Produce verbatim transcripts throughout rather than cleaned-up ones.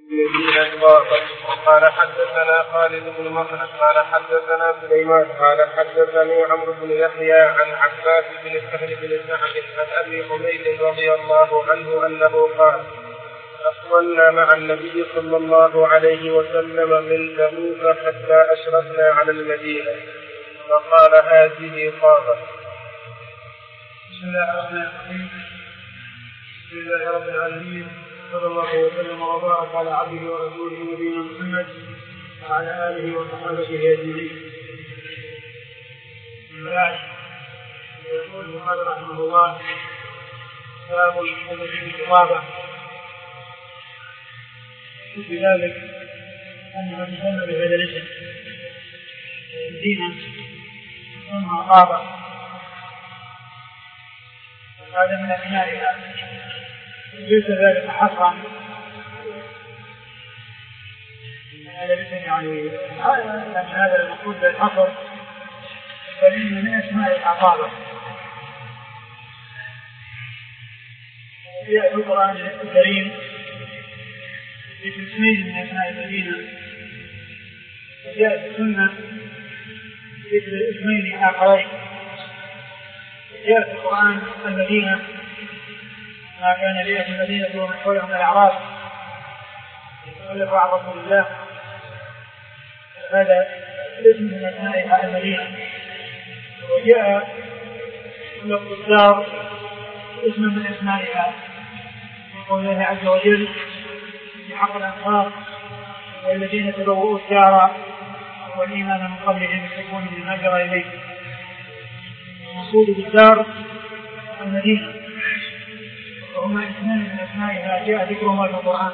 الذين قال حدثنا خالد بن مخلد قال حدثنا سليمان قال حدثني عمرو بن يحيى عن عباس بن سهل بن سعد عن ابي حميد رضي الله عنه انه قال أقبلنا مع النبي صلى الله عليه وسلم من تبوك حتى أشرفنا على المدينة فقال هذه قامة. بسم الله الرحمن الرحيم. بسم الله رب العالمين، صلى الله وسلم وبارك على عبده ورسوله نبينا محمد وعلى آله وصحبه أجمعين. من بعد يقول البخاري رحمه الله باب الحدث في الخطابة. في ذلك أن من سمى بهذا الاسم دينا ثم خطابة هذا من أبنائها، ليس ذلك حصرا هذا الاسم يعني هذا المقصود بالحصر، فإن من أسماء العقابة في القرآن الكريم في اسمين من أسماء المدينة، وجاء في السنة ذكر اسمين آخرين. جاء في القرآن المدينة ما كان لأهل المدينة ومن حولهم الأعراب يتخلف عن رسول الله، هذا اسم من أسماء المدينة. وجاء لفظ الدار اسم من أسمائها يقول الله عز وجل في حق الأنصار والذين تبوؤوا الدار والإيمان من قبلهم يحبون من هاجر إليه. المقصود بالدار المدينة، وهما اسمان من أسمائها جاء ذكرهما في القرآن.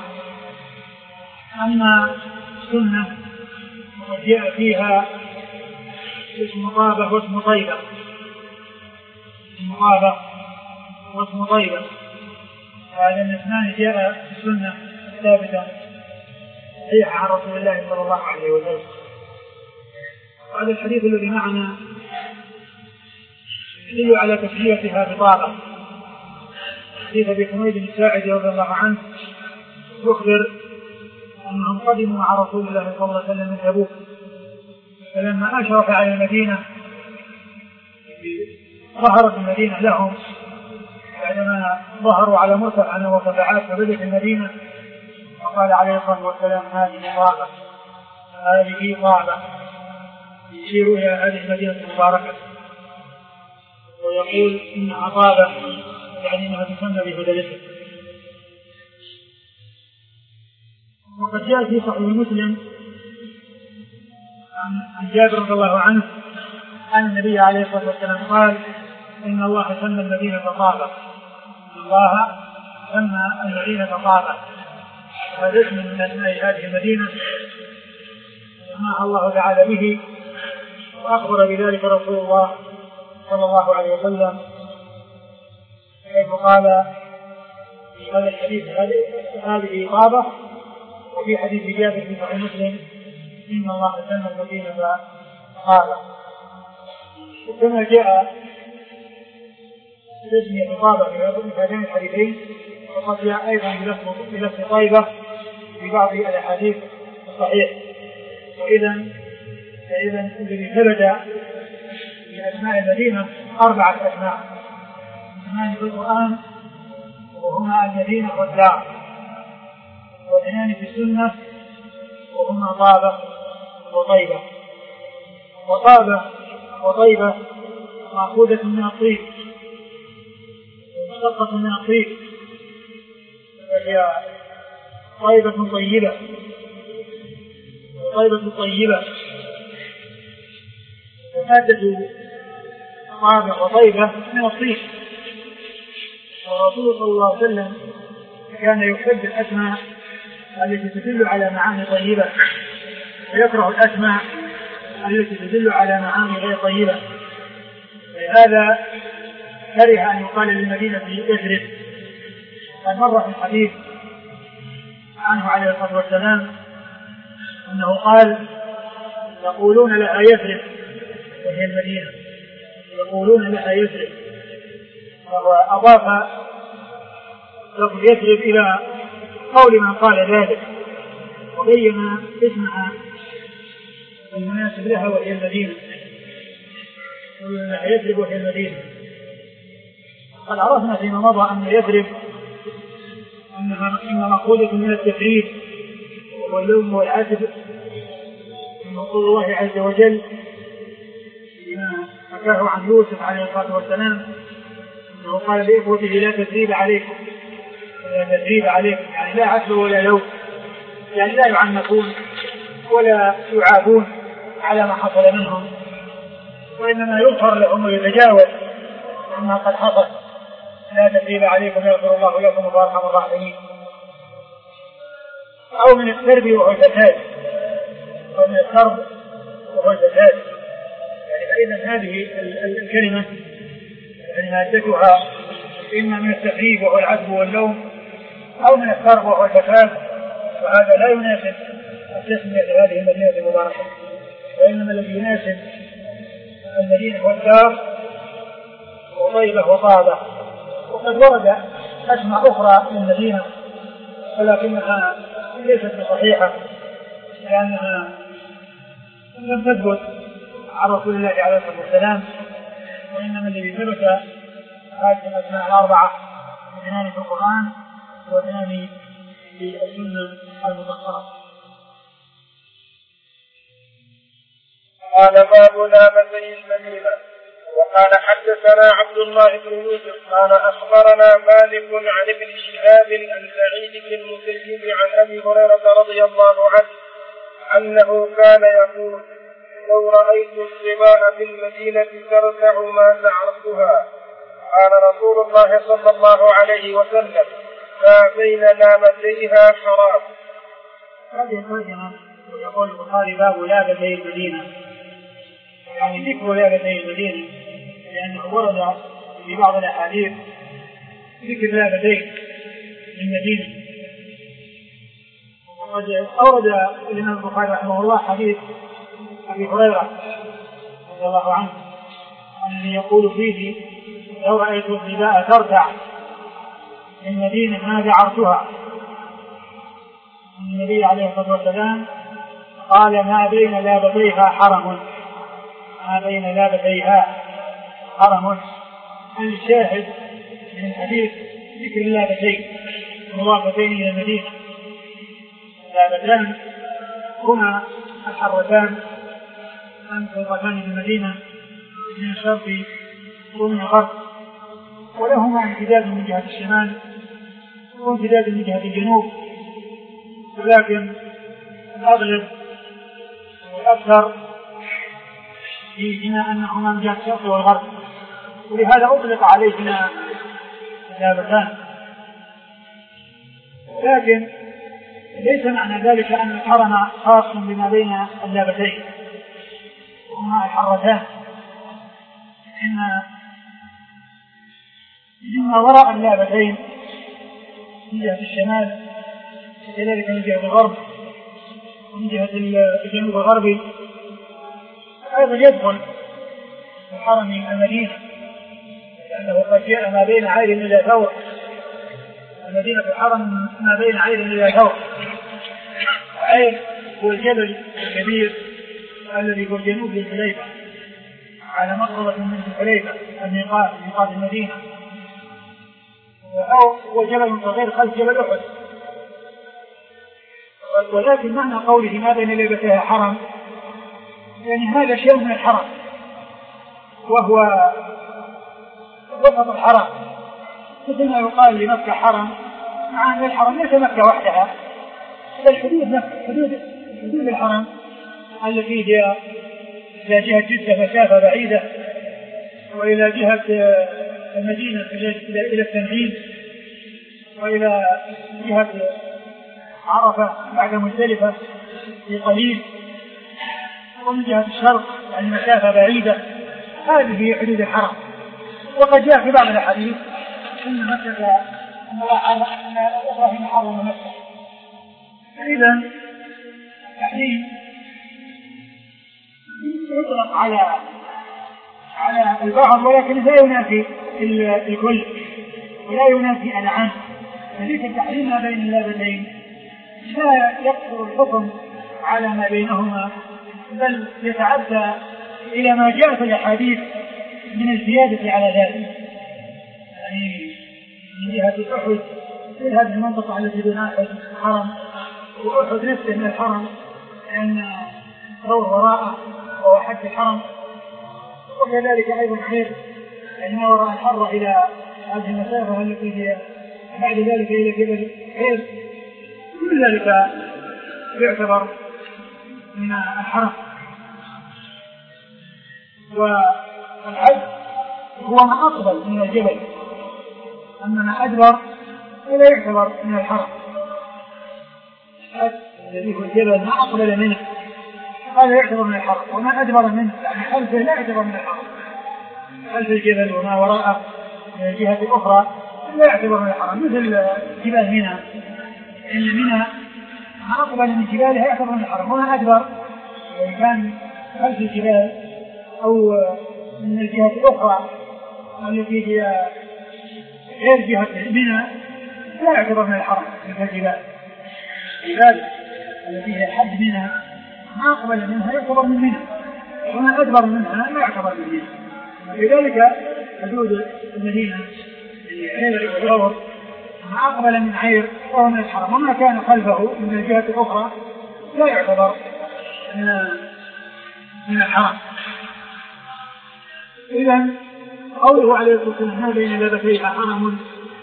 أما السنة وقد جاء فيها اسم طابة واسم طيبة، اسم طابة واسم طيبة، هذا الاسمان جاء في السنة ثابتة صحيحة عن رسول الله صلى الله عليه وسلم. وهذا الحديث الذي معنا يدل على تسميتها بطابة. حديث ابي حميد الساعدي رضي الله عنه يخبر انهم قدموا مع رسول الله صلى الله عليه وسلم من تبوك، فلما اشرف على المدينه ظهرت المدينه لهم بعدما ظهروا على مرتفع وارتفاعات فبدت المدينه، وقال عليه الصلاه والسلام هذه طابة، هذه طابة، يشير الى هذه المدينه المباركه ويقول انها طابة يعني انها تسمى بهذا الاسم. وقد جاء في صحيح مسلم عن جابر رضي الله عنه أن النبي عليه الصلاة والسلام قال إن الله سمى المدينة طابة، إن الله سمى المدينة طابة، هذا اسم من أسماء هذه المدينة سماها الله تعالى به، وأخبر بذلك رسول الله صلى الله عليه وسلم حيث قال في هذا الحديث هذه طابة، وفي حديث جابر في صحيح مسلم إن الله سمى المدينة طابة. وكما جاء تسمية طابة في هذين الحديثين وقد جاء أيضا بلفظ طيبة في بعض الأحاديث الصحيح. وإذا فإذا الذي ثبت في أسماء المدينة أربعة أسماء اثنان في القرآن وهما المدينة والدار، واثنان في السنة وهما طابة وطيبة. وطابة وطيبة مأخوذة من الطيب ومشتقة من الطيب، وهي طيبة طيبة وطيبة طيبة. ومادة طابة وطيبة من الطيب، والرسول صلى الله عليه وسلم كان يحب الأسماء التي تدل على معاني طيبة ويكره الأسماء التي تدل على معاني غير طيبة، لهذا كره أن يقال للمدينة يثرب. قد مر في الحديث عنه عليه الصلاة والسلام أنه قال يقولون لها يثرب، وهي المدينة يقولون لها يثرب، وهو أضاف لفظ يثرب إلى قول من قال ذلك، وبين اسمها المناسب لها وهي المدينة، يثرب وهي المدينة. قد عرفنا فيما مضى أن يثرب إنها مأخوذة من التفريد واللوم والعتب من قول الله عز وجل فيما حكاه عن يوسف عليه الصلاة والسلام أنه قال لإخوته لا تثريب عليكم، لا تثريب عليكم يعني لا عتب ولا لوم، يعني لا يعنفون ولا يعابون على ما حصل منهم، وإنما يغفر لهم ويتجاوز عما قد حصل. لا تثريب عليكم يغفر الله لكم وهو أرحم الراحمين. أو من السرب وهو الفساد، أو من السرب وهو الفساد، يعني فإذا هذه الكلمة يعني مادتها إما من التخريب وهو العتب واللوم، أو من السرب وهو الفساد، وهذا لا يناسب التسمية لهذه المدينة المباركة، وإنما الذي يناسب المدينة والدار وطيبة وطابة. وقد ورد أسماء أخرى للمدينة ولكنها ليست بصحيحة لأنها لم تثبت عن رسول الله عليه الصلاة والسلام، وإنما الذي ثبت هذه الأسماء الأربعة اثنان في القرآن واثنان في السنة المطهرة. قال باب لامتي المدينة. وقال حدثنا عبد الله بن يوسف قال أخبرنا مالك عن ابن شهاب عن سعيد بن المسيب عن أبي هريرة رضي الله عنه أنه كان يقول لو رأيت السباع في المدينة ترتع ما تعرفها. قال رسول الله صلى الله عليه وسلم ما بين لامتيها حرام. هذه الترجمة يقول البخاري باب لامتي المدينة، يعني ذكر لامتي المدينة لأنه ورد في بعض الأحاديث ذكر لامتي المدينة. وقد أورد الإمام البخاري رحمه الله حديث أبي هريرة رضي الله عنه أنه يقول فيه لو رأيت السباع ترتع في المدينة ما ذعرتها. النبي عليه الصلاة والسلام قال ما بين لابتيها حرم، ما بين لابتيها حرم. الشاهد من الحديث ذكر اللابتين مضافتين إلى المدينة. اللابتان هما الحرتان منطقتان في المدينة من الشرق ومن الغرب، ولهما امتداد من جهة الشمال وامتداد من جهة الجنوب، ولكن الأغلب والأكثر فيهما أنهما من جهة الشرق والغرب، ولهذا أطلق عليهما اللابتان. لكن ليس معنى ذلك أن الحرم خاص بما بين اللابتين وهما الحرتان، إن مما وراء اللابتين من جهة الشمال وكذلك من جهة الغرب ومن جهة الجنوب الغربي أيضا يدخل في حرم المدينة، لأنه قد جاء ما بين عير إلى ثور. المدينة الحرم ما بين عير إلى ثور. عير هو الجبل الكبير الذي هو الجنوب للحليفة على مقربة من الحليفة الميقات ميقات المدينة، أو هو جبل صغير خلف جبل أحد. ولكن معنى قوله ما بين لابتيها حرم يعني هذا شيء من الحرم وهو وسط الحرم، مثل ما يقال لمكة حرم، مع أن الحرم ليس مكة وحدها بل حدود مكة، حدود حدود الحرم التي هي إلى جهة جدة مسافة بعيدة، وإلى جهة المدينة إلى التنعيم، وإلى جهة عرفة بعد مزدلفة في قليل، ومن جهة الشرق يعني مسافة بعيدة. هذه هي حدود الحرم. وقد جاء في بعض الحديث أن مكة أن إبراهيم حرم مكة. فإذا التحريم يطلق على على البعض ولكن لا ينافي الكل ولا ينافي العام. فليس التحريم ما بين اللابتين لا يقصر الحكم على ما بينهما، بل يتعدى إلى ما جاء في الأحاديث من الزيادة على ذلك. يعني من جهة أحد في هذه المنطقة التي دون أحد الحرم، وأحد نفسه من الحرم لأن دور وراءه وهو حد الحرم، وكذلك أيضا خير يعني ما وراء الحرة إلى هذه المسافة التي هي بعد ذلك إلى جبل خير، كل ذلك يعتبر من الحرم. والحج هو ما أقبل من الجبل، أما ما أدبر فلا يعتبر من الحرم. الحج الذي هو الجبل ما أقبل منه هذا يعتبر من الحرم، وما أدبر منه يعني خلفه لا يعتبر من الحرم. خلف الجبل وما وراءه من الجهة الأخرى لا يعتبر من الحرم، مثل جبال منى، إن منى ما أقبل من جبالها يعتبر من الحرم، وما أدبر إذا كان خلف الجبال أو من الجهة الأخرى التي هي غير جهة منى لا يعتبر من الحرم مثل الجبال. لذلك التي هي حد منى ما أقبل منها يعتبر من منى، وما أدبر منها لا يعتبر من منى. لذلك حدود المدينة عير والغور ما أقبل من عير وهو من الحرم، وما كان خلفه من الجهة الأخرى لا يعتبر من الحرم. إذن قوله عليه الصلاة والسلام ما بين لابتيها حرم،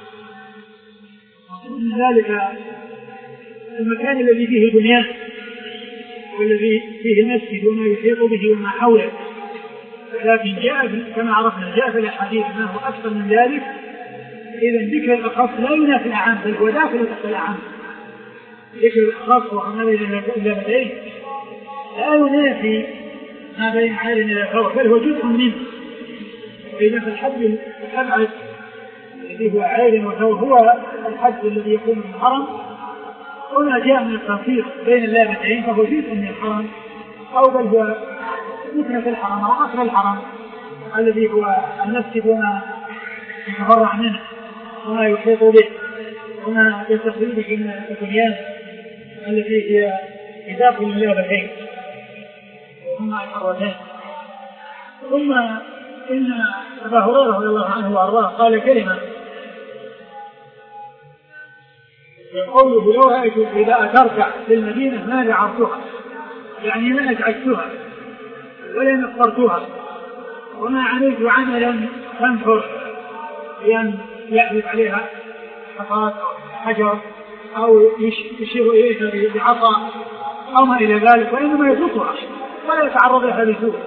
من ذلك المكان الذي فيه البنيان والذي فيه المسجد وما يحيط به وما حوله. لكن جاء كما عرفنا جاء في الحديث ما هو أكثر من ذلك. إذا ذكر الأخص لا ينافي الأعم، بل هو داخل تحت الأعم. ذكر الأخص وما بين اللابتين لا ينافي ما بين عين إلى ثور، بل هو جزء منه. وإذا في الحد الأبعد الذي هو عين وثور هو الحد الذي يكون من الحرم، هنا جاء من التنفيذ بين اللابتين فهو جزء من الحرم، أو بل هو مثل في الحرم أو أصل الحرم الذي هو المسجد وما يتفرع منه وما يحيط به وما يستقبل به من البنيان التي هي بداخل اللابتين وهما الحرتين. ثم إن أبا هريرة رضي الله عنه وأرضاه قال كلمة قوله لو رأيت إذا تركع في المدينة ما لعرتها، يعني ما أزعجتها ولا نفرتها وما عملت عملا تنفر بأن يحدث عليها حصات أو حجر أو يشير إليها بعصا أو ما إلى ذلك، وإنما يتركها ولا يتعرض لها بسوء،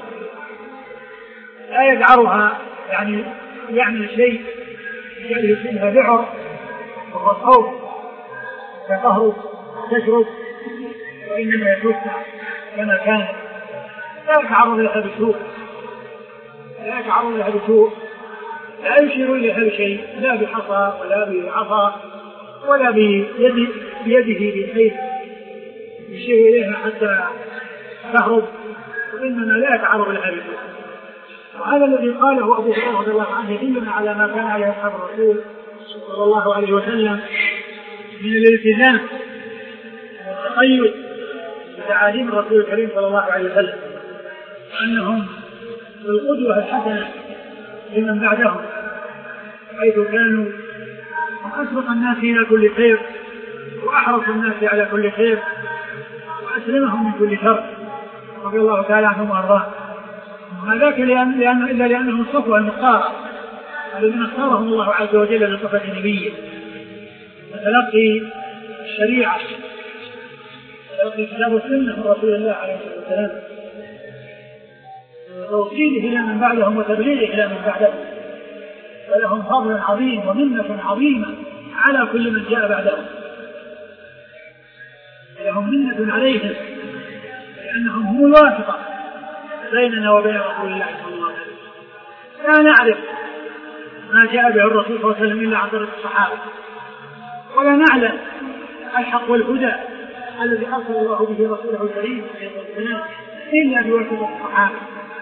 لا يجعرها يعني يعمل شيء يشبهها بعر وهو الخوف تقهرب تشرب، وإنما يتركها كما كان لا يتعرض لها بسوء لا يتعرض لها بسوء لا يشير إليها بشيء لا بحصى ولا بعصا ولا بيد بيده بحيث يشير إليها حتى تهرب، وإنما لا يتعرض لها بسوء. وهذا الذي قاله أبو هريرة رضي الله عنه يدلنا على ما كان عليه أصحاب الرسول صلى الله عليه وسلم من الالتزام والتقيد بتعاليم الرسول الكريم صلى الله عليه وسلم، أنهم القدوة الحسنة لمن بعدهم، حيث كانوا أسبق الناس إلى كل خير وأحرص الناس على كل خير وأسلمهم من كل شر رضي الله تعالى عنهم وأرضاهم. وذاك لأن لأن إلا لأنهم الصفوة المختارة الذين اختارهم الله عز وجل لصفة نبيه وتلقي الشريعة تلقي كتاب السنة من رسول الله عليه الصلاة والسلام وتوصيله إلى من بعدهم وتبليغه إلى من بعدهم، فلهم فضل عظيم ومنة عظيمة على كل من جاء بعدهم، لهم منة عليهم لأنهم هم الواسطة بيننا وبين رسول الله صلى الله عليه وسلم. لا نعرف ما جاء به الرسول صلى الله عليه وسلم إلا عن طريق الصحابة، ولا نعلم الحق والهدى الذي أرسل الله به رسوله الكريم عليه الصلاة والسلام إلا بواسطة الصحابة.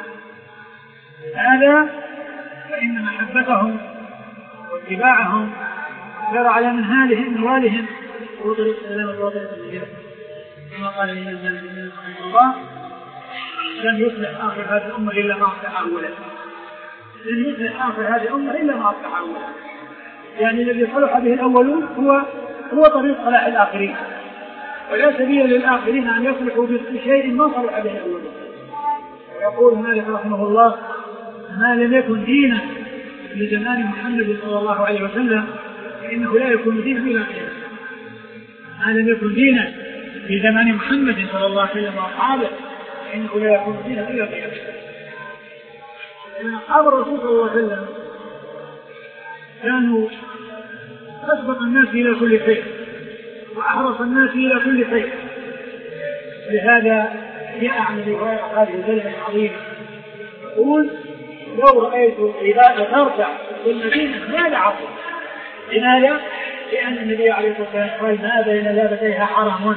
هذا فإن محبتهم واتباعهم جرى على منهالهم منوالهم هو طريق السلامة وطريق الهداية كما قال الإمام مالك رحمه الله لن يصلح آخر هذه الأمة إلا ما أصلح أولا لن يصلح آخر هذه الأمة إلا ما أصلح أولا يعني الذي صلح به الأولون هو هو طريق صلاح الآخرين ولا سبيل للآخرين أن يصلحوا بشيء ما صلح به الأولون. ويقول مالك رحمه الله ما لم يكن دينا في زمان محمد صلى الله عليه وسلم فإنه لا يكون دينا إلى قيامة. ما لم يكن دينا في زمان محمد صلى الله عليه وسلم وأصحابه فإنه لا يكون دينا إلى قيامة. أصحاب الرسول صلى الله عليه وسلم كانوا أسبق الناس إلى كل خير وأحرص الناس إلى كل خير. لهذا جاء عن ابي هريره هذه الكلمه العظيمه يقول لو رايت العباد ترتع في المدينه ما لعصوا. لماذا؟ لان النبي عليه الصلاه والسلام قال ما بين لابتيها حرم.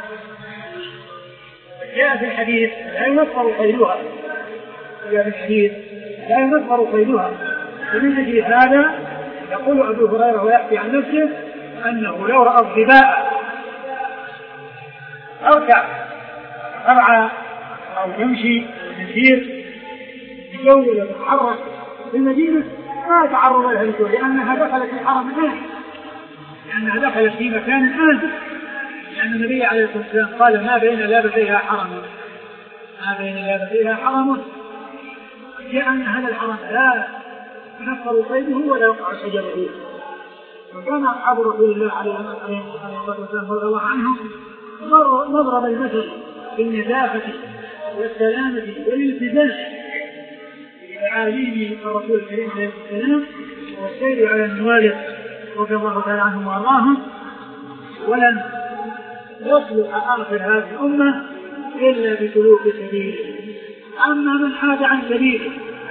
جاء في الحديث لا ينفر صيدها جاء في الحديث لا ينفر صيدها. ومن اجل هذا يقول ابو هريره ويحكي عن نفسه انه لو راى الظباء اركع أرعى أو يمشي أو يسير بجولة وتتحرك في المدينة ما تعرض لها الجو لأنها دخلت في الحرم الآن لأنها دخلت في مكان آمن لأن النبي عليه الصلاة والسلام قال ما بين لابتيها حرم ما بين لابتيها حرم لأن هذا الحرم لا ينفر صيده ولا يقع شجره. وكان أصحاب رسول الله عليه الصلاة والسلام رضي الله عنهم مضرب المثل بالنزافة والسلامة والالتزام بتعاليم الرسول الكريم عليه السلام والسير على الموالد رضي الله تعالى عنهم وارضاهم. ولن يصلح آخر هذه الأمة إلا بسلوك سبيله. أما من حاد عن سبيله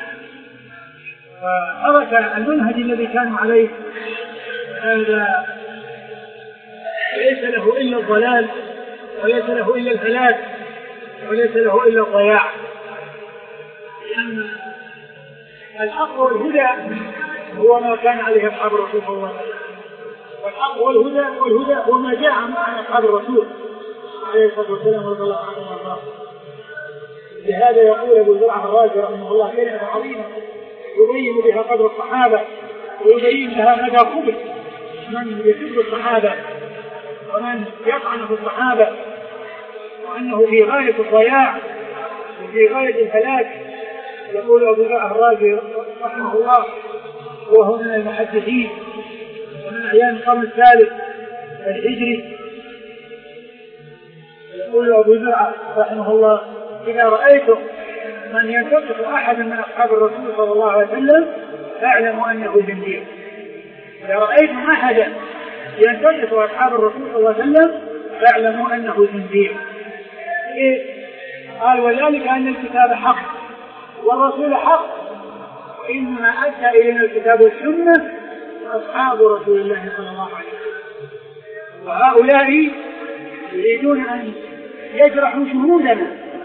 وترك المنهج الذي كانوا عليه هذا ليس له إلا الضلال وليس له إلا الهلاك وليس له إلا الضياع. لأن الحق والهدى هو ما كان عليه أصحاب الرسول صلى الله عليه وسلم والحق والهدى والهدى هو ما جاء عن أصحاب الرسول عليه الصلاة والسلام رضي الله عنه وارضاه. لهذا يقول أبو زرعة الرازي رحمه الله كلمة عظيمة يبين بها قدر الصحابة ويبين بها مدى قبل من يسب الصحابة ومن يطعن في الصحابة وأنه في غاية الضياع وفي غاية الهلاك. يقول أبو زرعة الرازي رحمه الله وهو من المحدثين ومن أيام القرن الثالث الهجري. يقول أبو زرعة رحمه الله إذا رأيتم من ينتقص أحد من أصحاب الرسول صلى الله عليه وسلم فاعلموا أنه زنديق. إذا رأيتم أحدا ينتقص أصحاب الرسول صلى الله عليه وسلم فاعلموا أنه زنديق. إيه؟ قال وذلك أن الكتاب حق والرسول حق وإنما أدى إلينا الكتاب والسنة أصحاب رسول الله صلى الله عليه وسلم. وهؤلاء يريدون أن يجرحوا شهودنا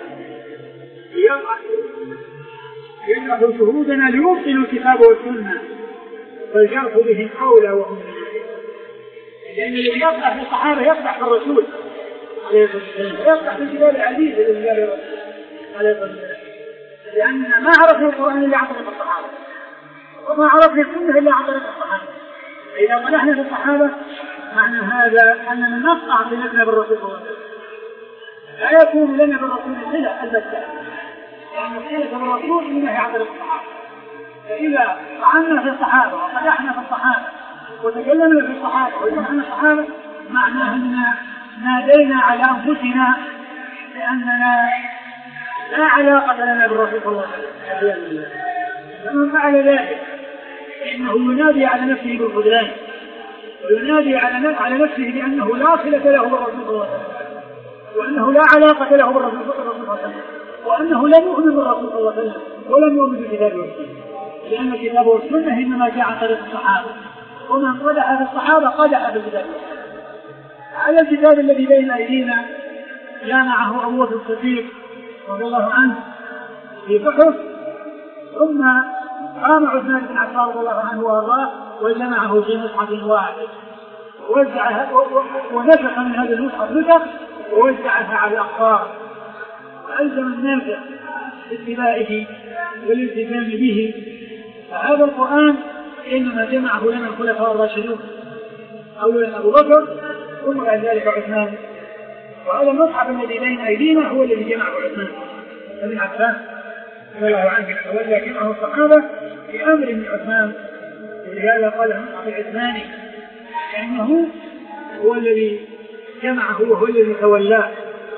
يجرحوا شهودنا ليبطلوا الكتاب والسنة فالجرح بهم أولى وهم لأن الذي يصلح في الصحابة يصلح في الرسول عليه الصلاة والسلام يصلح في الكتاب العزيز الذي قال عليه الصلاة والسلام. لأننا ما عرفنا القرآن إلا عن طريق الصحابة وما عرفنا السنة إلا عن طريق الصحابة. إذا طلعنا في الصحابة معنى هذا أننا نقطع صلتنا بالرسول صلى الله عليه وسلم. لا يكون لنا بالرسول صلة البتة لأن صلة بالرسول إنما هي عن طريق الصحابة. فإذا طعنا في الصحابة وقدحنا في الصحابة وتكلمنا في الصحابة وجمعنا الصحابة معناه أننا نادينا على أنفسنا لأننا لا علاقة لنا بالرسول صلى الله عليه وسلم. ومن فعل ذلك إنه ينادي على نفسه بالخذلان وينادي على نفسه بأنه لا صلة له بالرسول صلى الله عليه وسلم وأنه لا علاقة له بالرسول صلى الله عليه وسلم وأنه لم يؤمن بالرسول صلى الله عليه وسلم ولم يؤمن بالكتاب والسنة. لأن الكتاب والسنة إنما جاء عن طريق الصحابة ومن قدح في الصحابة قدح في الكتاب. على الكتاب الذي بين أيدينا جامعه أبو بكر الصديق رضي الله عنه في بحث ثم قام عثمان بن عفان رضي الله عنه وارضاه وجمعه في مصحف واحد ووزعها ونسخ من هذا المصحف نسخ ووزعها على الأقطار، وألزم الناس باتباعه والالتزام به. فهذا القرآن إنما جمعه لنا الخلفاء الراشدون، أولا أبو بكر ثم بعد ذلك عثمان. وهذا المصحف الذي بين أيدينا هو الذي جمعه عثمان بن عفان رضي الله عنه، ولا جمعه الصحابة بأمر من عثمان، ولهذا قال المصحف العثماني لأنه هو الذي جمعه وهو الذي تولاه.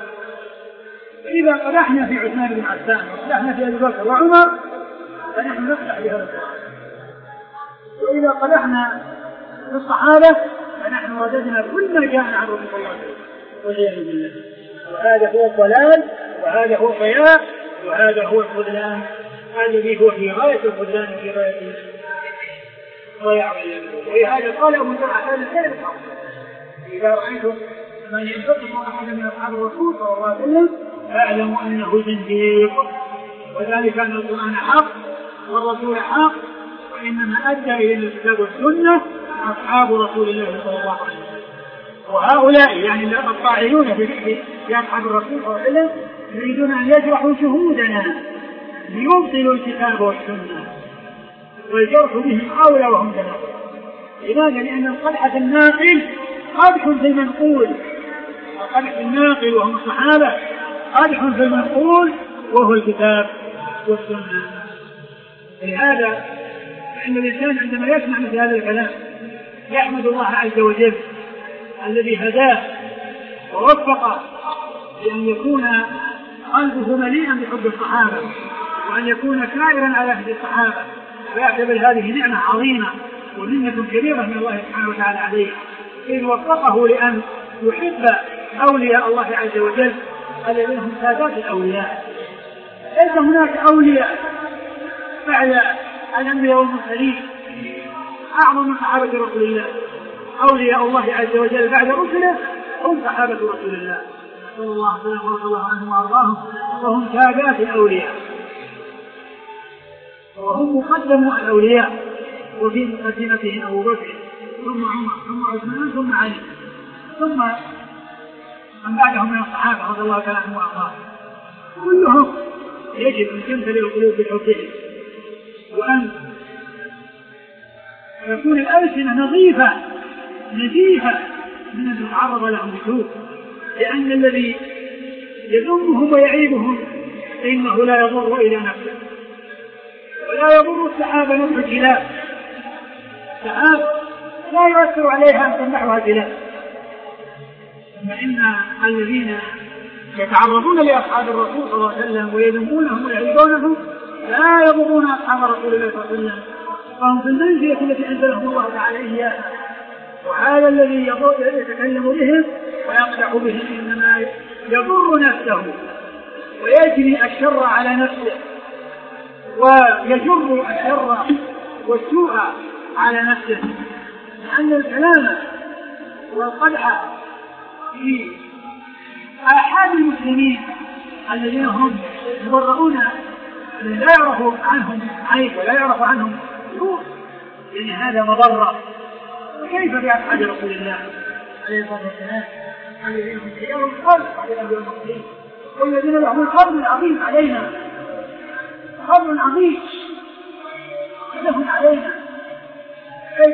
فإذا قدحنا في عثمان بن عفان وقدحنا في أبي بكر وعمر فنحن نقدح بهذا القرآن، وإذا قدحنا في الصحابة فنحن رددنا كل ما جاء عن رسول الله والعياذ بالله. وهذا هو الضلال، وهذا هو الضياع، وهذا هو الخذلان الذي هو في غاية الخذلان وفي غاية الضياع. ولهذا قال أبو زرعة هذا الكلام: إذا رأيتم من ينتقم أحد من أصحاب الرسول صلى الله عليه وسلم فاعلموا أنه زنديق، وذلك أن القرآن حق والرسول حق، وإنما أدى إلى الكتاب والسنة أصحاب رسول الله صلى الله عليه وسلم. وهؤلاء يعني الطاعنون في أصحاب الرسول صلى الله عليه وسلم يريدون أن يجرحوا شهودنا ليبطلوا الكتاب والسنة، والجرح بهم أولى وهم جنابه. لماذا؟ لأن القدح الناقل قدح في المنقول، القدح الناقل وهم الصحابة قدح في المنقول وهو الكتاب والسنة. لهذا فإن الإنسان عندما يسمع مثل هذا الكلام يحمد الله عز وجل الذي هداه ووفقه لأن يكون قلبه مليئا بحب الصحابة، وأن يكون كائرا على هدي الصحابة، ويعتبر هذه نعمة عظيمة ومنة كبيرة من الله سبحانه وتعالى عليه، إذ وفقه لأن يحب أولياء الله عز وجل الذين هم سادات الأولياء. ليس هناك أولياء بعد الأنبياء والمرسلين أعظم من صحابة رسول الله. أولياء الله عز وجل بعد رسله هم صحابة رسول الله صلى الله عليه وسلم ورضي الله عنهم وأرضاهم، وهم سادات الأولياء وهم مقدم الأولياء، وفي مقدمتهم أبو بكر ثم عمر ثم عثمان ثم علي ثم من بعدهم من الصحابة رضي الله عنهم وأرضاهم. كلهم يجب أن تمتلئ القلوب بحبهم، وأن تكون الألسنة نظيفة نزيهة من أن تتعرض لهم بسوء، لأن الذي يذمهم ويعيبهم فإنه لا يضر إلى نفسه ولا يضر السحابة نفس الكلاب. السحاب لا يؤثر عليها أن تمنحها الكلاب، فإن الذين يتعرضون لأصحاب الرسول صلى الله عليه وسلم ويذمونهم ويعيبونهم لا يضرون أصحاب رسول الله صلى الله عليه وسلم، فهم في المنزلة التي أنزلهم الله تعالى إياها. وهذا الذي يتكلم بهم ويقدح بهم إنما يضر نفسه ويجري الشر على نفسه ويجر الشر والسوء على نفسه، لأن الكلام والقدح في آحاد المسلمين الذين هم يبرؤون لا يعرف عنهم عيب ولا يعرف عنهم سوء، يعني هذا مضرة. وكيف بأصحاب رسول الله عليه الصلاة والسلام الذين هم خيار الخلق على الأنبياء والمرسلين، والذين لهم فضل عظيم علينا، فضل عظيم لهم علينا، حيث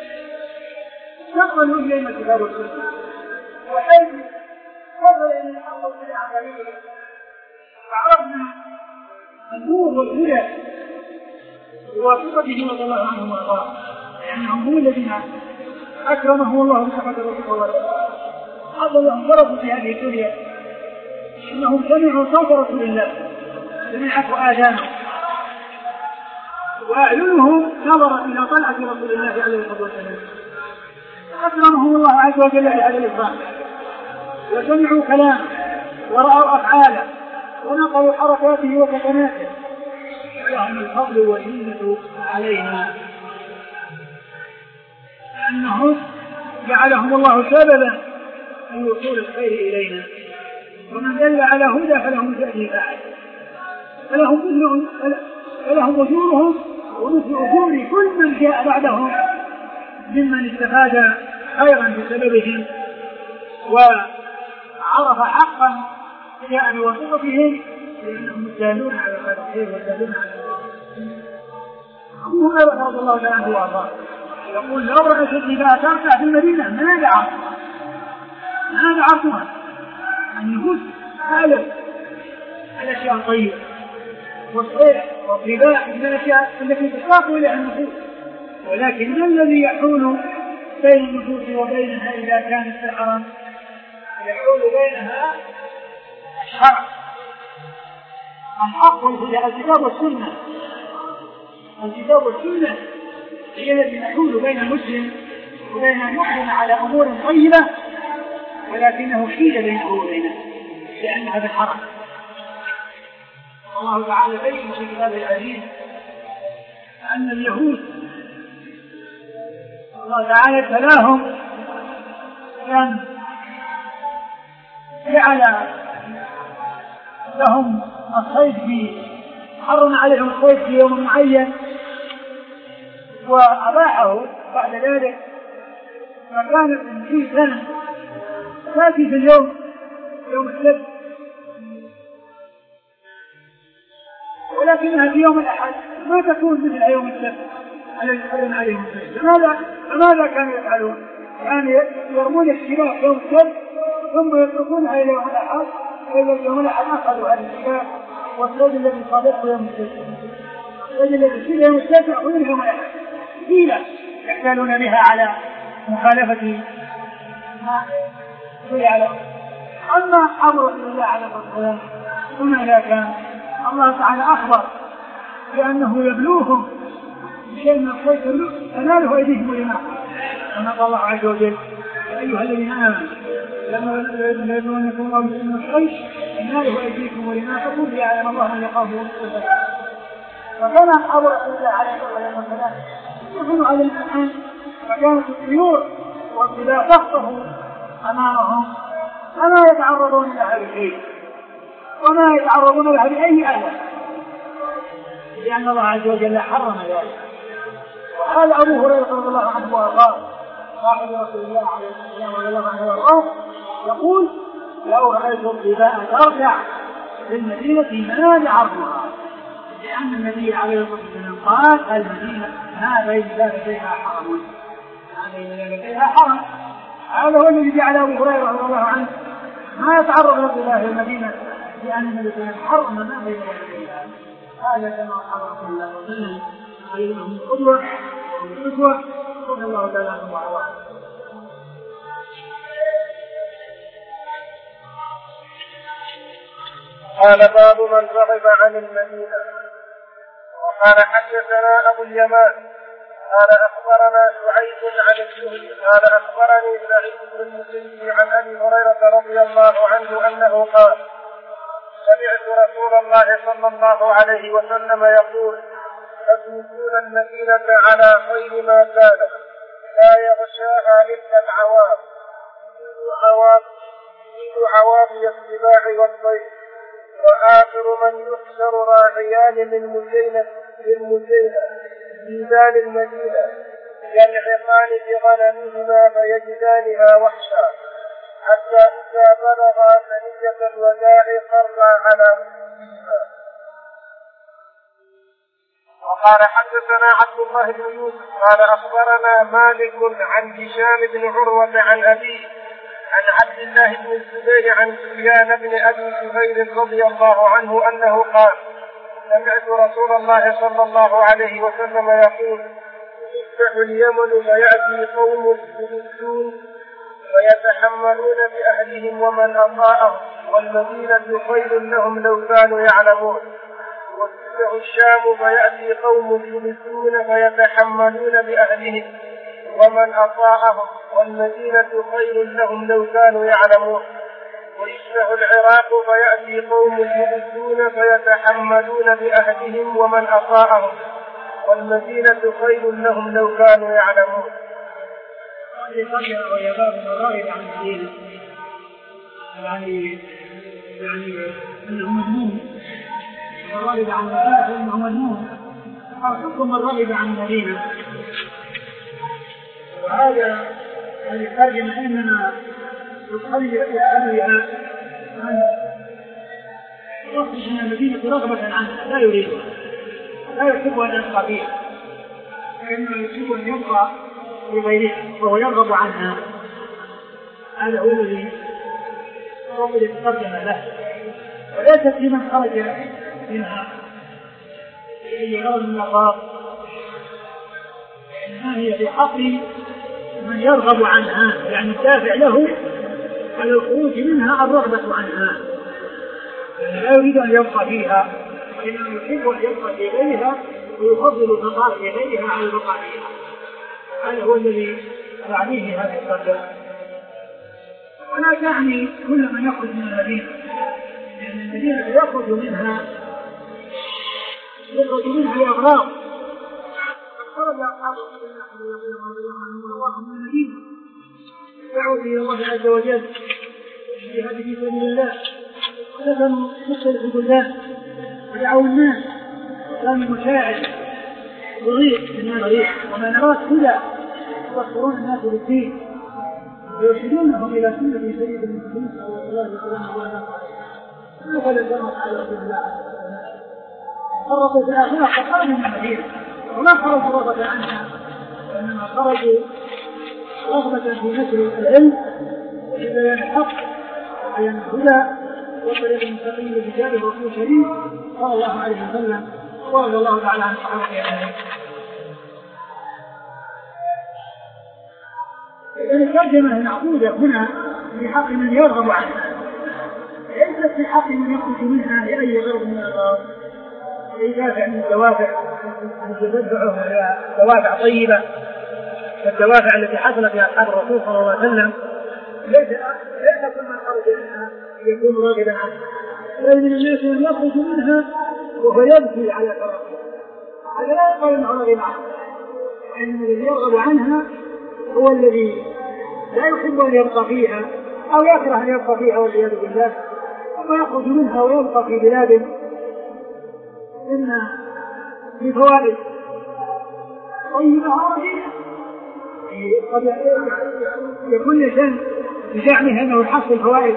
نقلوا إلينا الكتاب والسنة، وحيث فضل إلينا الحق والسنة عملية، فعرفنا النور والهدى وواسطته رضي الله عنهم وارضاهم، لأنهم هم الذين أكرمهم الله بصحبة الرسول صلى الله عليه وسلم، حصل لهم شرف في هذه الدنيا، إنهم سمعوا صوت رسول الله، سمعته آذانهم وأعينهم نظرت إلى طلعة رسول الله عليه الصلاة والسلام، أكرمهم الله عز وجل بهذا الإكرام، وسمعوا كلامه ورأوا أفعاله ونقلوا حركاته وسكناته، ولهم الفضل والمنة علينا، لأنهم جعلهم الله سببا في وصول الخير إلينا، ومن دل على هدى فلهم جزاء فاعل، فلهم فلهم أجورهم ومثل أجور كل من جاء بعدهم ممن استفاد خيرا بسببهم وعرف حقا جاء بواسطتهم لأنهم دالون على الخير ودالون على أبو هريرة رضي الله عنه وأرضاه يقول لو رأيت النساء تركع في المدينة ما دعوا ما دعوها النفوس هذا الأشياء الطيبة والصيح والطباع من الأشياء التي تشتاق إليها النفوس، ولكن ما الذي يحول بين النفوس وبينها إذا كانت في الحرم؟ يحول بينها الشرع الحق والهدى الكتاب والسنة. الكتاب والسنة هي التي تحول بين المسلم وبين المؤمن على أمور طيبة، ولكنه حيل بينه وبينه لأنها في الحرم. الله تعالى بين في كتابه العزيز أن اليهود الله تعالى ابتلاهم أن جعل لهم الصيد في حرم عليهم الصيد في يوم معين وأباحه بعد ذلك، فكانت في سنة تأتي في اليوم يوم السبت ولكنها في يوم الأحد ما تكون مثل يوم السبت الذي حرم عليهم الصيد. فماذا فماذا كانوا يفعلون؟ كانوا يرمون السلاح يوم السبت ثم يتركونها إلى يوم الأحد، فإذا يوم الأحد أخذوا هذه السلاح والصيد الذي صادته يوم السبت الصيد الذي صيد يوم السبت يأخذون يوم الأحد حيلة يحتالون بها على مخالفة ما يعلم. أما أمر الله على الصلاة فماذا كان؟ الله تعالى أخبر بأنه يبلوهم بشيء من الخير تناله أيديهم ولما ونقى الله عز وجل يا أيها الذين آمنوا لما يبلونكم الله بسم الخير تناله أيديكم ولما فقل يعلم الله من يخافه. فكان أمر الله على الصلاة يكون على الامتحان، فكانت الطيور والظلال تخطف أمامهم فما يتعرضون لها بشيء وما يتعرضون لها بأي أذى لأن الله عز وجل حرم ذلك. وقال أبو هريرة رضي الله عنه وأرضاه صاحب رسول الله عليه الصلاة والسلام يقول لو رأيت الظباء ترجع في المدينة ما لعرضها، لأن النبي عليه الصلاة والسلام قال المدينة ما بين ذلك حرم ما بين ذلك حرم. هذا هو الذي جعل أبو هريرة رضي الله عنه ما يتعرض لله في المدينة لأن النبي حرم ما بين ذلك. هذا كما حرم الله وسلم عليهم القدوة والأسوة صلى الله تعالى عليه وسلم. قال باب من رغب عن المدينة. وقال حدثنا أبو اليمان قال أخبرنا شعيب عن الزهري قال أخبرني سعيد بن المسيب عن أبي هريرة رضي الله عنه أنه قال سمعت رسول الله صلى الله عليه وسلم يقول تدخلون المدينة على خير ما كان لا يغشاها إلا العوام عوام عوامي السباع والطير وآخر من يحشر راعيان للمزينة للمزينة ميزان المدينة يلحقان بغنمهما فيجدانها وحشا حتى إذا بلغا ثنية الوداع قرا على مسلمها. وقال حدثنا عبد الله بن يوسف قال أخبرنا مالك عن هشام بن عروة عن أبيه عن عبد الله بن الزبير عن سفيان بن أبي سهيل رضي الله عنه أنه قال سمعت رسول الله صلى الله عليه وسلم يقول يفتح اليمن فيأتي قوم يبدون ويتحملون بأهلهم ومن أطاعهم والمدينة خير لهم لو كانوا يعلمون. وتفتح الشام فيأتي قوم يبدون فيتحملون بأهلهم ومن أطاعهم والمدينة خير لهم لو كانوا يعلمون. ويفتح العراق فيأتي قوم يبدون فيتحملون بأهلهم ومن أطاعهم والمدينة خير لهم لو كانوا يعلمون. وهي باب الرائد عن المدينة يعني يعني أنه مذموم الرائد عن المدينة أنه مذموم أو حكم الرائد عن المدينة. وهذا هذه الترجمة إنما يصلي يصليها من يخرج من المدينة رغبة عنها لا يريدها لا يحب أن يبقى فيها فإنه يحب أن يبقى في غيرها وهو يرغب عنها. هذا هو الذي رغب الترجمة له، وليست لمن خرج منها في غرض من الأغراض، إنما هي في حق من يرغب عنها، يعني الدافع له على الخروج منها الرغبة عنها، لا يريد أن يبقى فيها وإنما يحب أن يبقى في غيرها ويفضل البقاء في غيرها على البقاء فيها. هذا هو الذي يعنيه هذه الترجمة. ولا تعني كل من يخرج من المدينة، لأن المدينة يخرج منها يخرج منها لأغراض. خرج أصحاب رسول الله صلى الله عليه وسلم من المدينة دعوا إلى الله عز وجل الجهاد في سبيل الله، ودفنوا مختلف البلدان ودعوا الناس، وكان المشاعر ضريح من ضريح ومنارات هدى يذكرون الناس بالدين ويرشدونهم إلى سنة سيد المسلمين صلى الله عليه وسلم. فقال الجمع على رسول الله خرجوا في الآخرة فخرجوا من المدينة وما خرجوا رغبة عنها، وإنما خرجوا رغبة في نشر العلم وفي بيان الحق وبيان الهدى وطريق المستقيم لرجال الرسول الشريف صلى الله عليه وسلم ورضي الله تعالى عن صحابته أجمعين. إذن الترجمة المعقودة هنا في حق من يرغب عنها، ليست في حق من يخرج منها لأي غرض من الأغراض، أي دافع من الدوافع التي تدفعه إلى دوافع طيبة والدوافع التي حصلت في أصحاب الرسول صلى الله عليه وسلم. ليس ليس كل من خرج منها يكون راغبا عنها، بل من الناس من يخرج منها وهو يبكي على فراغها، هذا لا يقال انه راغب عنها، لأن الذي يرغب عنها هو الذي لا يحب أن يبقى فيها أو يكره أن يبقى فيها والعياذ بالله، ثم يخرج منها ويبقى في بلاد إن في فوائد طيبة ورجيمة قد يكون لسان بزعمه أنه يحصل فوائد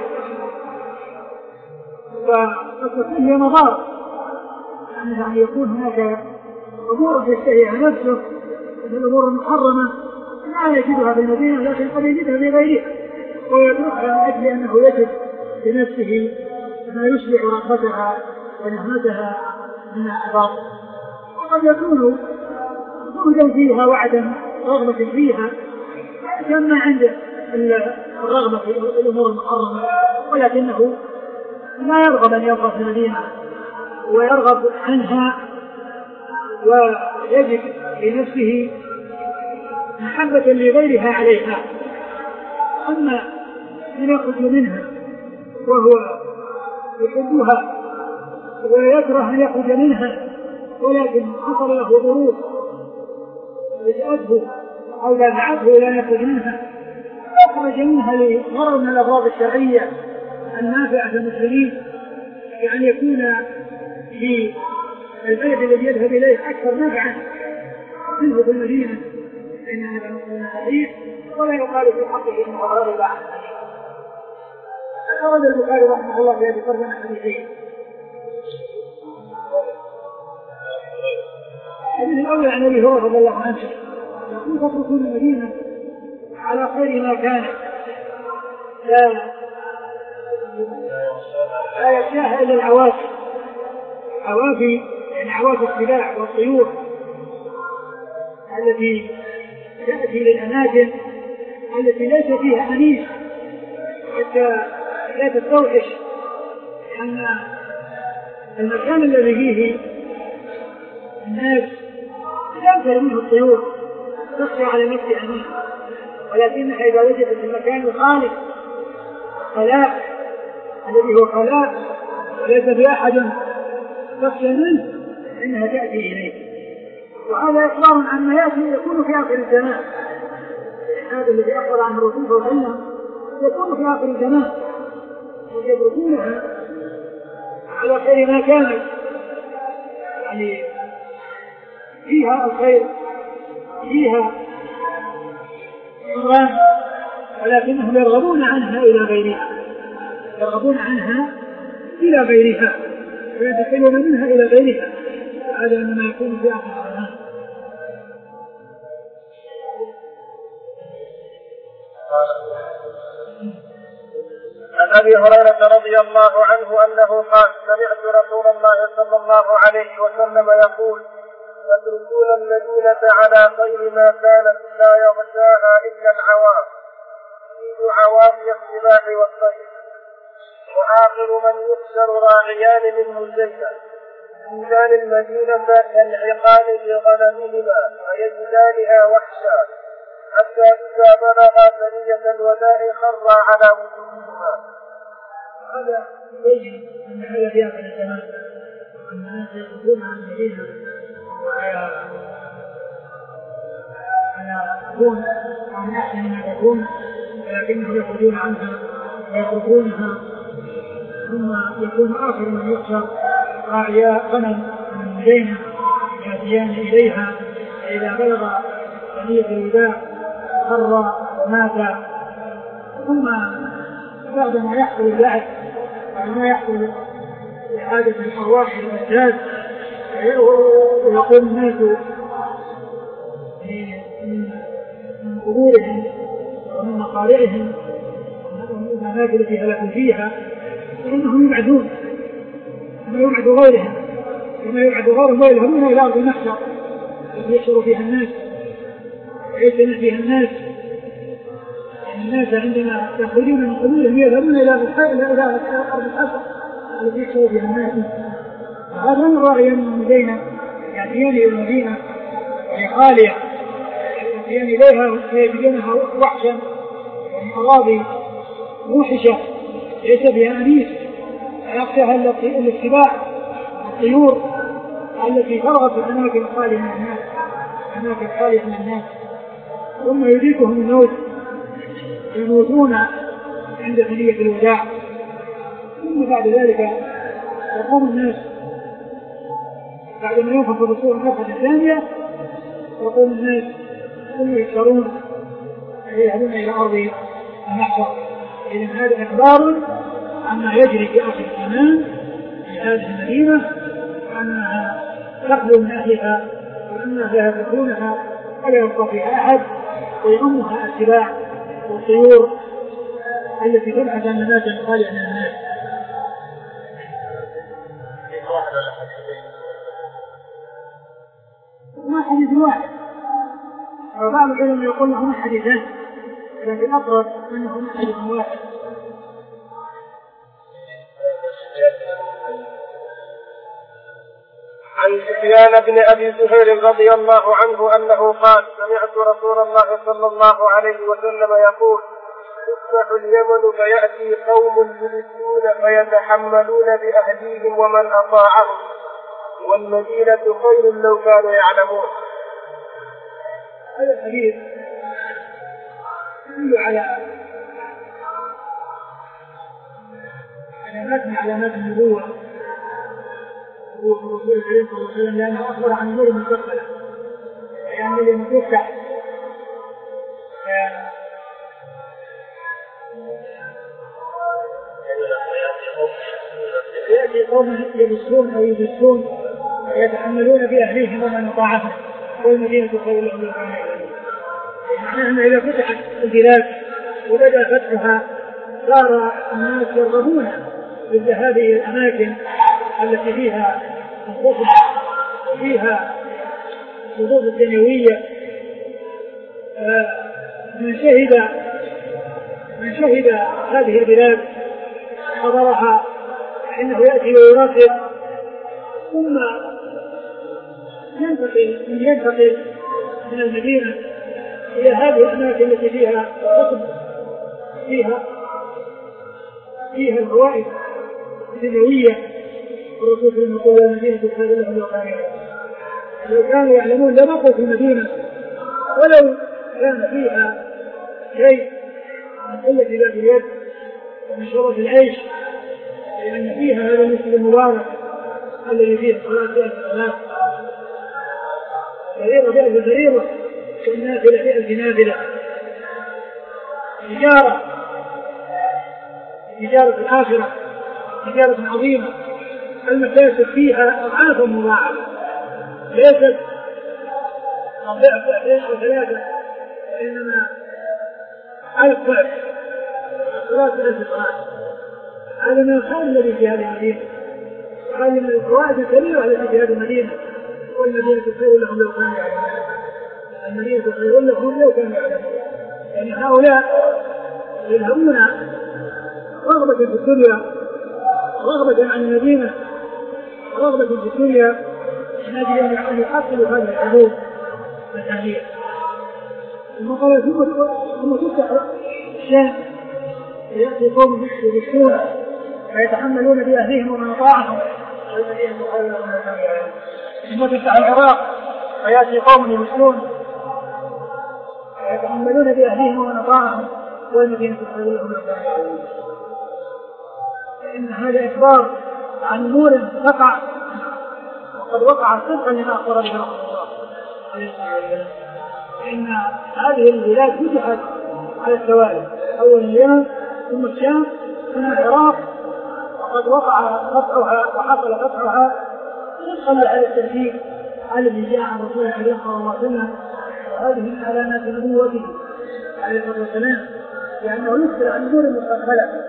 وقد تكون هي مضار، يعني يكون هناك أمور يشتهيها نفسه من الأمور المحرمة لا يجدها في المدينة لكن قد يجدها في غيرها ويتركها من أجل أنه يجد بنفسه ما يشبع رغبتها ونهمتها من الباطل، وقد يكون وجودا فيها وعدا رغبة فيها كما عند الرغبة في الأمور المحرمة، ولكنه لا يرغب أن يبقى في المدينة ويرغب عنها ويجد لنفسه محبة لغيرها عليها. أما من يخرج منها وهو يحبها ويكره أن يخرج منها ولكن حصل له ظروف لجأته أو دفعته إلى أن يخرج منها، يخرج منها لغرض من الأغراض الشرعية النافعة للمسلمين، كأن يكون في البلد الذي يذهب إليه أكثر نفعا منه في المدينة، إن هذا مثلا صحيح ولا يقال في حقه إنه غرض عنه. أخرج البخاري رحمه الله في هذه الترجمة حديثين. الحديث الأول عن أبي هريرة رضي الله عنه يقول تتركون المدينة على خير ما كان لا لا يخشاها إلا العوافي، عوافي يعني عوافي السباع والطيور التي تأتي للأماكن التي ليس فيها أنيس حتى لا تستوحش، لأن المكان الذي فيه الناس تنفر منه الطيور تخشى على نفسها منه، ولكنها إذا وجدت المكان الخالق خلاء الذي هو خلاء وليس في أحد تخشى منه إنها تأتي إليه. وهذا إخبار عن ما يأتي يكون في آخر الزمان، هذا الذي أخبر عن الرسول صلى الله عليه وسلم يكون في آخر الزمان ويتركونها على خير ما كانت، يعني فيها الخير فيها الرحمة ولكنهم يرغبون عنها إلى غيرها، يرغبون عنها إلى غيرها وينتقلون منها إلى غيرها. هذا إنما يكون في آخر الزمان. عن أبي هريرة رضي الله عنه أنه قال: سمعت رسول الله صلى الله عليه وسلم يقول: يتركون المدينة على خير ما كانت لا يغشاها إلا العوام، يريد عوافي السباع والطير، وآخر من يحشر راعيان من مزينة يجدان المدينة كالعقال بغنمهما ويجدانها وحشا، حتى إذا بلغا ثنية الوداع خر على وجوههما. هذا يبين أن هذا في آخر الزمان، أن الناس يخرجون عن المدينة ويكون عن أحسن ما تكون، ولكنهم يخرجون عنها ويتركونها، ثم يكون آخر من يخشى راعيا غنم من المدينة يأتيان إليها، فإذا بلغ ثنية الوداع خر ومات. ثم بعد ما يحصل اللعب وما يحصل إعادة الأرواح للأجساد ويقوم الناس من قبورهم ومن مقارئهم ومن الأماكن التي هلكوا فيها، فإنهم يبعدون كما يبعد غيرهم كما يبعد غيرهم ويذهبون إلى أرض المحشر التي يحشر فيها الناس ويجتمع فيها الناس. الناس عندما يخرجون من قبورهم يذهبون إلى إلى أرض الحشر التي يحشر فيها الناس. هذا من راعي المدينة يأتيان إلى المدينة وهي خالية، يأتيان إليها فيجدونها وحشا وأراضي موحشة ليس فيها أنيس، يخشاها الاتباع الطيور التي فرغت في الأماكن الخالية من الناس أماكن خالية من الناس. ثم يدركهم الموت يموتون عند ثنية الوداع. ثم بعد ذلك يقوم الناس بعد ما ينفخ في الصور النفخة الثانية، يقوم الناس ثم يحشرون يذهبون إلى أرض المحشر. إذن هذا إخبار عما يجري في آخر الزمان في هذه المدينة، وأنها تخلو من أهلها وأنها يتركونها ولا يبقى فيها أحد، ويؤمها السباع والطيور التي تبحث عن أماكن خالية من الناس. ما حديث واحد، وبعض العلماء يقول لهم حديثان، لكن أقرب أنهم حديث واحد. عن سفيان بن أبي سهيل رضي الله عنه أنه قال: سمعت رسول الله صلى الله عليه وسلم يقول: تفتح اليمن فيأتي قوم يلسون فيتحملون بأهليهم ومن أطاعهم، والمدينة خير لو كانوا يعلمون. هذا الحديث يدل على علامات من علامات النبوة هو الرسول عليه الصلاة والسلام، لأنه أخبر عن أمور مستقبلة، يعني لما تفتح يأتي قوم يبصون أو يبصون ويتحملون بأهليهم ومن أطاعهم، والمدينة خير لهم لو كانوا يعلمون. معناها إذا فتحت البلاد وبدأ فتحها صار الناس يرغبون بالذهاب إلى الأماكن التي فيها الخطب وفيها الخطوط الدنيوية. من شهد من شهد هذه البلاد حضرها إنه يأتي ويراسل، ثم ينتقل من ينتقل من المدينة إلى هذه الأماكن التي فيها الخطب فيها فيها الفوائد الدنيوية. الرسول صلى الله عليه وسلم المدينة خير لهم لو كانوا يعلمون. لو كانوا يعلمون لبقوا في المدينة ولو كان فيها شيء من قلة ذات اليد ومن شرف العيش، لأن فيها هذا المسجد المبارك الذي فيه الصلاة فيها الصلاة فريضة بألف فريضة والنافلة بألف نافلة. تجارة تجارة الآخرة، تجارة عظيمة المكاسب فيها أضعاف مضاعفة، ليست ضعف ضعفين أو ثلاثة، إنما ألف ضعف، ثلاث ألف ضعف. هذا من الخير الذي في هذه المدينة، وهذه من الفوائد الكبيرة التي في هذه المدينة. والمدينة خير لهم لو كانوا يعلمون، المدينة خير لهم لو كانوا يعلمون. يعني هؤلاء يذهبون رغبة في الدنيا، رغبة عن المدينة، رغبة في الدنيا، من أجل أن يحصلوا هذه الحظوظ الثانية. ثم قال ثم تفتح الشام يأتي قوم يبشرون فيتحملون بأهلهم ومن أطاعهم، والمدينة خير لهم لو كانوا يعلمون. ثم تفتح العراق فيأتي قوم يبشرون فيتحملون بأهلهم ومن أطاعهم، والمدينة خير لهم لو كانوا يعلمون. فإن هذا إخبار عن أمور تقع وقد وقع صدقا لما أخبر به رسول الله عليه الصلاة والسلام. فإن هذه البلاد فتحت على التوالي، أول اليمن ثم الشام ثم العراق، وقد وقع فتحها وحصل فتحها صلى على الترتيب الذي جاء عن رسول الله صلى الله عليه وسلم. وهذه من علامات نبوته عليه الصلاة والسلام، لأنه يخبر عن أمور مستقبلة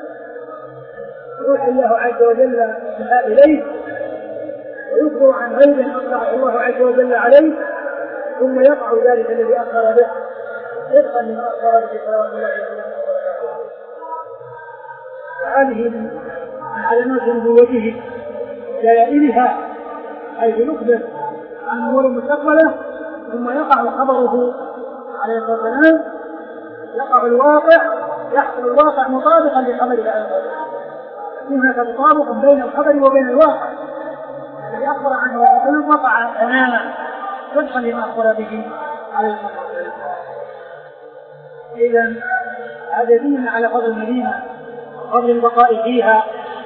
يوحي الله عز وجل بها إليه، ويخبر عن غيب أطلع الله عز وجل عليه، ثم يقع ذلك الذي أخبر به صدقا لما أخبر به صلى الله عليه وسلم. هذه من علامات نبوته دلائلها، حيث يخبر عن أمور مستقبلة ثم يقع خبره عليه الصلاة والسلام، يقع الواقع، يحصل الواقع مطابقا لخبره عليه الصلاة والسلام. هناك تطابق بين الخبر وبين الواقع الذي أخبر عنه وسلم، وقع تماما صدقا لما أخبر به عليه الصلاة والسلام. إذن هذا دين على فضل المدينة، فضل البقاء فيها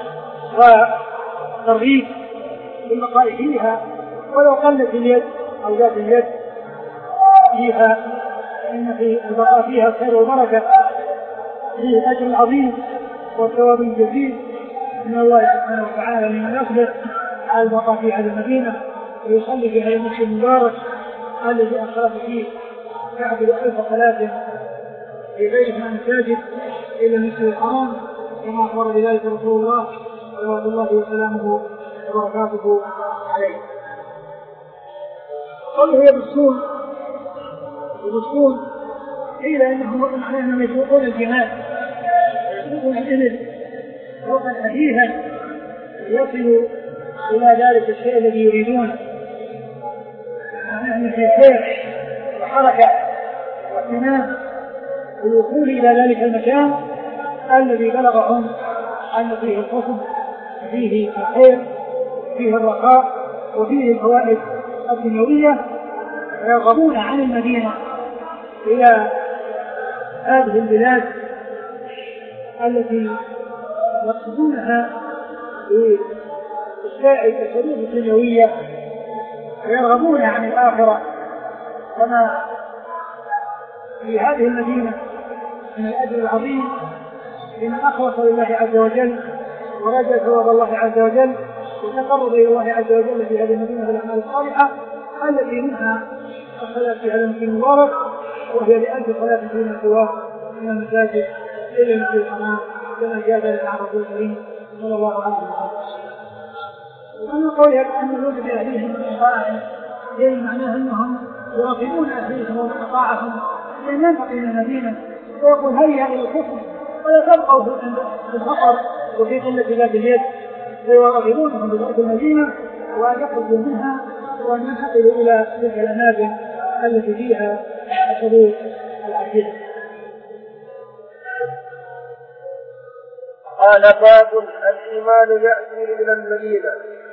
والترغيب بالبقاء فيها، ولو قلت اليد أو ذات اليد فيها، إن في البقاء فيها الخير والبركة، فيه الأجر العظيم والثواب الجزيل من الله سبحانه وتعالى لمن يصبر على البقاء في هذه المدينة ويصلي في هذا المسجد المبارك الذي أخرج فيه يعبد ألف صلاة في غير من المساجد إلى المسجد الحرام، كما أخبر بذلك رسول الله صلوات الله وسلامه وبركاته عليه. قوله يبصون يبصون قيل إنهم معناهم يسوقون الجمال ويسوقون الإبل سوقا حديثا يصل إلى ذلك الشيء الذي يريدونه، معناهم في سير وحركة واهتمام بالوصول إلى ذلك المكان الذي بلغهم أن فيه الحسن وفيه الخير وفيه الرخاء وفيه الفوائد الدنيوية، ويرغبون عن المدينة إلى هذه البلاد التي يقصدونها بإشباع الحدود الدنيوية، ويرغبون عن الآخرة، كما في هذه المدينة من الأجر العظيم لمن أخلص لله عز وجل ورجى ثواب الله عز وجل وتقرب إلى الله عز وجل في هذه المدينة بالأعمال الصالحة التي منها الصلاة في هذا المسجد المبارك، وهي لألف صلاة دون سواه من المساجد إلى المسجد الحرام كما جاء ذلك عن رسول الكريم صلى الله عليه وسلم. وأما قولها بأن الوجود بأهليهم من طاعهم يعني معناه أنهم يراقبون أهليهم ومن طاعهم لأن ينتقل إلى المدينة ويقول هيا إلى الكفر ولا تبقوا في الفقر وفي قلة ذات اليد، ويراقبونهم بذات المدينة وأن يخرجوا منها وأن ينتقلوا إلى تلك الأماكن التي فيها الحدود العجيبة. قال باب الإيمان يأتي إلى المدينة.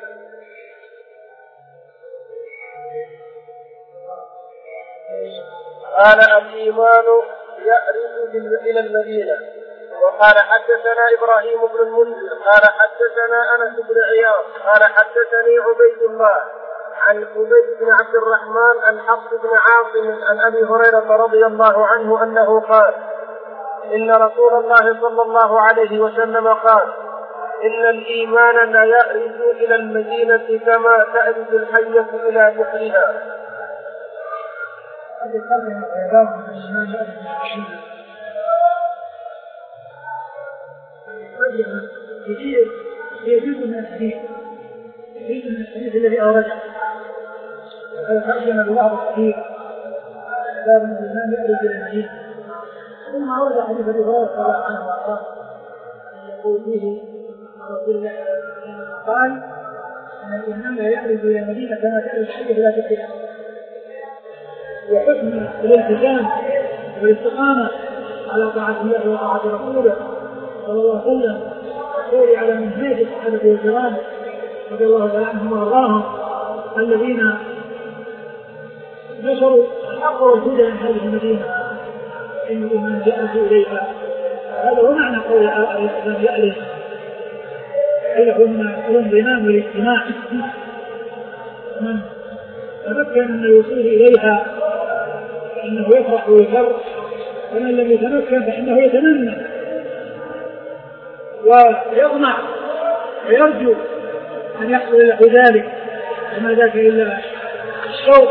قال الإيمان يأرد إلى المدينة. وقال حدثنا إبراهيم بن المنذر قال حدثنا أنس بن عياض قال حدثني عبيد الله عن عبيد بن عبد الرحمن عن حفص بن عاصم عن أبي هريرة رضي الله عنه أنه قال إن رسول الله صلى الله عليه وسلم قال إن الإيمان لا يأرز إلى المدينة كما تأرز الحية إلى بحرها. كثير هي جزء من الحديث جزء من الحديث الذي أورده ترجم ببعض الحديث باب الإيمان يأرز إلى المدينة ثم أورد حديث أبي هريرة رضي الله عنه وأرضاه يقول فيه رسول الله قال أن الإيمان لا يأرز إلى المدينة كما تأرز الحية إلى بحرها. وحكم الالتزام والاستقامة على طاعة الله وطاعة رسوله صلى الله عليه وسلم والسير على منهاج الصحابة والكرام رضي الله تعالى عنهم وارضاهم الذين نشروا الحق والهدى من هذه المدينة إن الإيمان يأرز إليها. هذا هو معنى قول الإسلام يأرز بينهن الانضمام والاجتماع. من تمكن من الوصول إليها فإنه يفرح ويفر ومن لم يتمكن فإنه يتمنى ويطمع ويرجو أن يحصل له ذلك وما ذاك إلا الشوق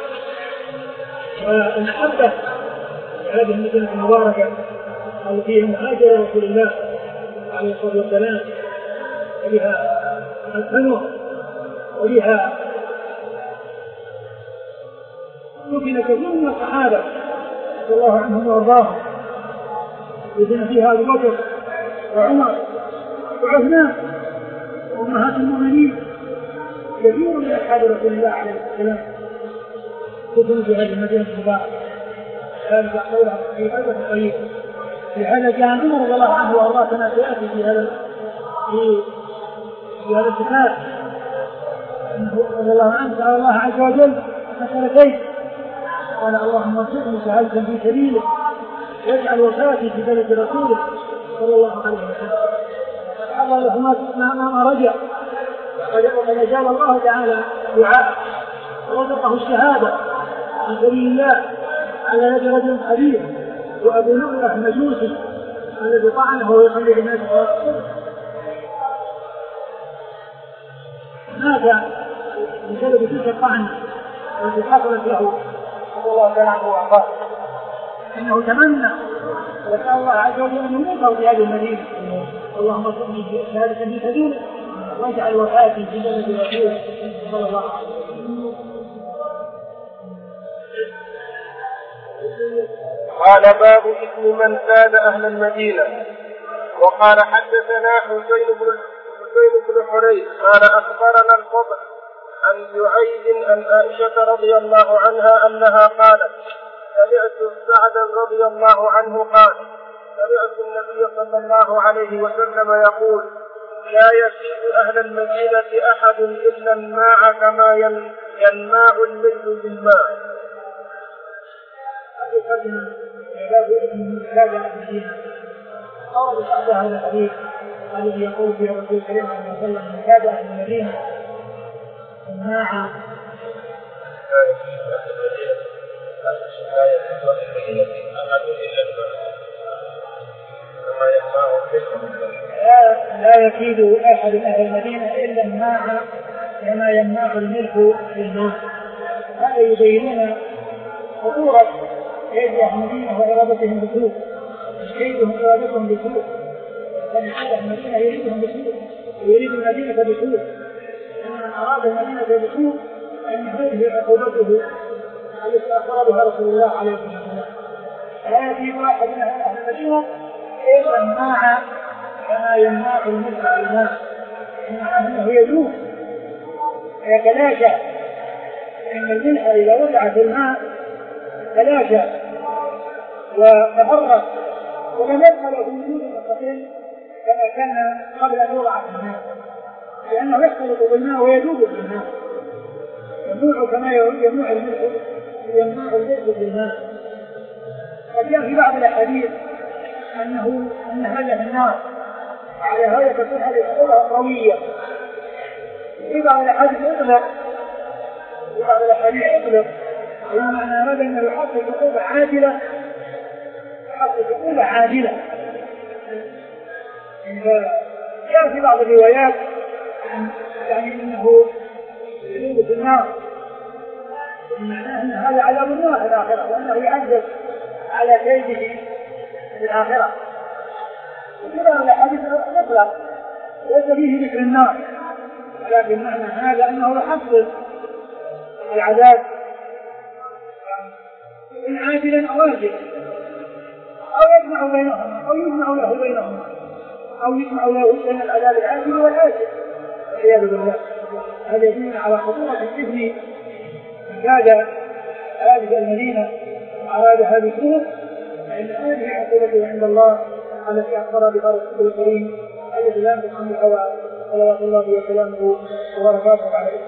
والمحبة هذه المدينة المباركة التي فيها مهاجر رسول الله عليه الصلاة والسلام وبها الأنوار وبها ممكن كثير من الصحابة رضي الله عنهم وارضاهم يدين فيها أبو بكر وعمر وعثمان وأمهات المؤمنين كثير من أصحاب رسول الله عليه السلام كثروا في هذه المدينة المباركة كانت يحصلها في هذا الطريق. لهذا كان عمر رضي الله عنه وارضاه كما سيأتي في هذا في في هذا الكتاب أنه رضي الله عنه سأل الله عز وجل مسألتين قال اللهم ارزقني شهادة في سبيلك واجعل وفاتي في بلد رسولك صلى الله عليه وسلم. الله له ما رجع وقد أجاب الله تعالى دعاء ورزقه الشهادة في سبيل الله على يد رجل حبيب وأبو لؤلؤة المجوسي الذي طعنه وهو يصلي بالناس مات بسبب تلك الطعنة التي حصلت له رضي الله تعالى عنه وارضاه. انه تمنى وسأل الله عز وجل ان يموته في هذه المدينه. اللهم ارزقني شهادة في سبيلك واجعل وفاتي في بلد رسولك صلى الله عليه وسلم. قال باب اسم من زاد اهل المدينه. وقال حدثنا حسين بن حسين بن حريث قال اخبرنا الفضل عن زعيد عن عائشة رضي الله عنها أنها قالت سمعت سعدا رضي الله عنه قال سمعت النبي صلى الله عليه وسلم يقول لا يسيد أهل المدينة أحد إلا الماء كما ينماء الليل بالماء. هذه كلمة عباد من زاد أهل المدينة قال بعد هذا الحديث الذي يقول في رسول الكريم صلى الله عليه وسلم من زاد أهل المدينة الماء لا يفيد أحد أهل المدينة إلا الماء كما يمنع الملك بالماء. هذا يبينون خطورة كيد أهل المدينة وإرادتهم بسوء كيدهم إرادتهم بسوء لأن أهل المدينة يريدهم بسوء ويريد المدينة بسوء. من أراد المدينة بسوء أن هذه عقوبته التي أخبر بها رسول الله عليه الصلاة والسلام. لا يفيد أحد من أهل المدينة إلا الماء كما يمنع الملك بالماء أنه يذوب ويتلاشى. إن الملح إذا وضع في الماء تلاشى وتفرق ولم يبقى له وجود مستقل كما كان قبل أن يوضع في الماء لأنه يختلط بالماء ويذوب في الماء ينوع كما ينوع الملح ينوع الملح بالماء. وجاء في بعض الأحاديث أنه أن هذا النار على هذا تكون هذه الصورة قوية. في بعض الأحاديث يطلق في بعض الأحاديث يطلق ومعنى هذا أنه يحصل عقوبة عاجلة يحصل العقوبة عاجلة. جاء في بعض الروايات يعني انه يلوث النار، معناه ان هذا عذاب النار في الاخره، وانه يعذب على كيده في الاخره. وكذا الاحاديث مطلق ليس فيه ذكر النار، ولكن معنى هذا انه يحصل العذاب ان عاجلا او آجلا، او يجمع بينهما او يجمع له بينهما، او يجمع له بين العذاب العاجل والآجل والعياذ بالله. هذا يدل على خطورة الإثم. كاد هذه المدينة وأراد هذه الشهور، فإن هذه عقوبته عند الله التي أخبر بها رسوله الكريم الذي لا تحمل الهوى صلوات الله وسلامه وبركاته عليه.